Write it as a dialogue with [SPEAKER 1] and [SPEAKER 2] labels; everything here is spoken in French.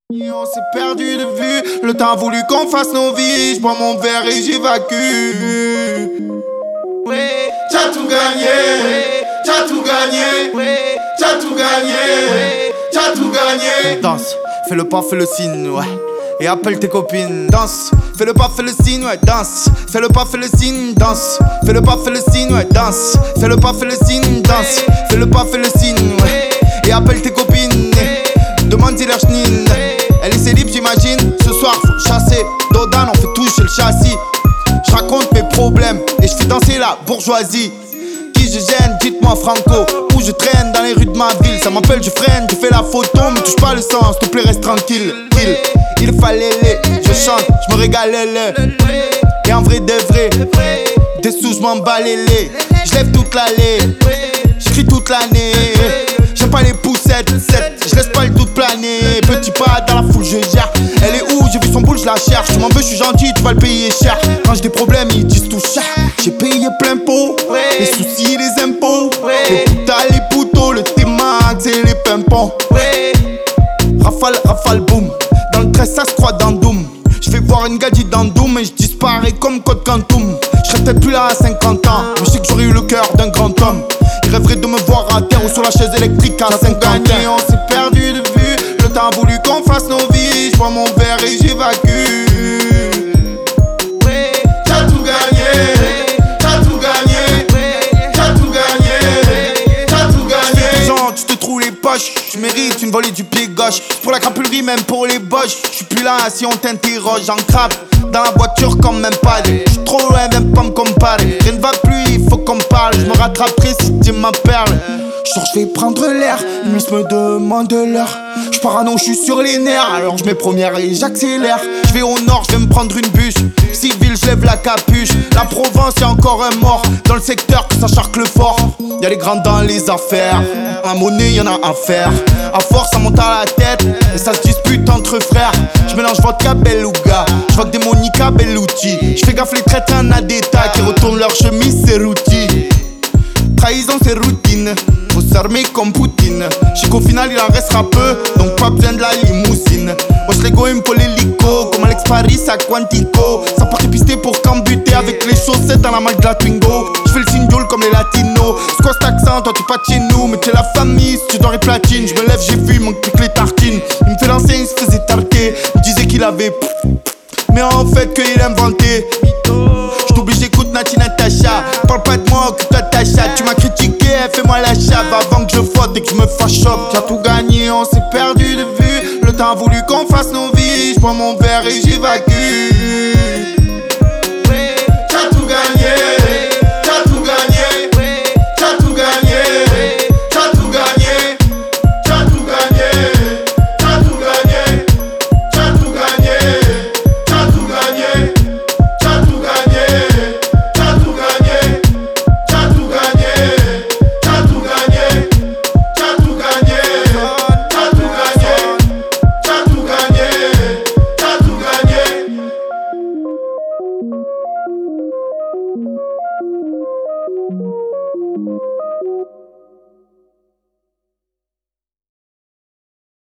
[SPEAKER 1] Et on s'est perdu de vue, le temps a voulu qu'on fasse nos vies. J'bois mon verre et j'évacue. T'as tout gagné, t'as tout gagné, t'as tout gagné, t'as tout gagné. Danse, fais le pas, fais le signe, ouais. Et appelle tes copines, danse, fais le pas, fais le signe, ouais, danse. Fais le pas, fais le signe, danse. Fais le pas, fais le signe, ouais, danse. Fais le pas, fais le signe, danse. Fais le pas, fais le signe, ouais. Et appelle tes copines, demande-y leur chenille. Elle est célib, j'imagine. Ce soir, faut chasser. Dodan, on fait toucher le châssis. Je raconte mes problèmes et je fais danser la bourgeoisie. Qui je gêne, dites-moi Franco. Où je traîne dans les rues de ma ville. Ça m'appelle, je freine, je fais la photo. Me touche pas le sang, s'il te plaît, reste tranquille. Il fallait les, je chante, je me régalais les. Et en vrai de vrai, des sous, je m'en bats les. Je lève toute l'allée, j'crie toute l'année. J'aime pas les poussettes, je laisse pas le doute planer. Petit pas dans la foule, je gère. Elle est où? J'ai vu son boule, je la cherche. Tu m'en veux, je suis gentil, tu vas le payer cher. Quand j'ai des problèmes, ils disent tout cher. J'ai payé plein pot, les soucis, les impôts. Les putas, les poteaux, le T-Max et les pimpons. Rafale, boum. Dans le 13, ça se croit dans Doom. Je vais voir une gadget dans Doom et je disparais comme Code Quantum. Je serais peut-être plus là à 50 ans, mais je sais que j'aurais eu le cœur d'un grand homme. Il rêverait de me voir à terre ou sur la chaise électrique à 50 ans. On s'est perdu de vue, le temps a voulu qu'on fasse nos vies. Je bois mon verre et j'évacue. T'as tout gagné, t'as tout gagné, t'as tout gagné, t'as tout gagné. Genre, tu te trouves les poches, tu mérites une volée du pied gauche. Pour la crapulerie, même pour les boches. J'suis plus là si on t'interroge, j'en crappe. Dans la voiture comme même pas. J'suis trop loin, viens pas me comparer. Rien ne va plus, il faut qu'on me parle. J'me rattraperai si tu ma perle. J'sors, j'vais prendre l'air, ils me demandent l'heure. J'parano, j'suis sur les nerfs. Alors j'mets première et j'accélère. J'vais au nord, j'vais me prendre une bus. Civil, j'lève la capuche. La Provence, y'a encore un mort. Dans le secteur, que ça charque le fort. Y'a les grands dans les affaires. La monnaie, y'en a à faire. À force, ça monte à la tête. Et ça se dispute entre frères. J'mélange vodka, beluga. J'voque des Monica Bellucci. J'fais gaffe les traîtres en adéta qui retournent leur chemise, c'est routi. Trahison, c'est routine. Faut s'armer comme Poutine. J'sais qu'au final, il en restera peu. Donc pas besoin de la limousine. Wesh, les go, il me faut l'hélico. Comme Alex Paris à Quantico. Ça part pisté pour cambuter avec les chaussettes dans la malle de la Twingo. J'fais le signal comme les latinos. C'est quoi cet accent? Toi, t'es pas de chez nous. Mais t'es la famille, si tu dois les platines. J'me lève, j'ai vu, manque plus que les tartines. Il me fait lancer, il se faisait tarquer. Il disait qu'il avait mais en fait qu'il inventait. J't'oublie, j'écoute Nati Natacha. Parle pas de moi, occupe-toi de ta chatte. Tu m'as critiqué, fais-moi la chave avant que je faute et que je me fâche. T'as tout gagné, on s'est perdu de vue. Le temps a voulu qu'on fasse nos vies. J'bois mon verre et j'évacue. T'as tout gagné.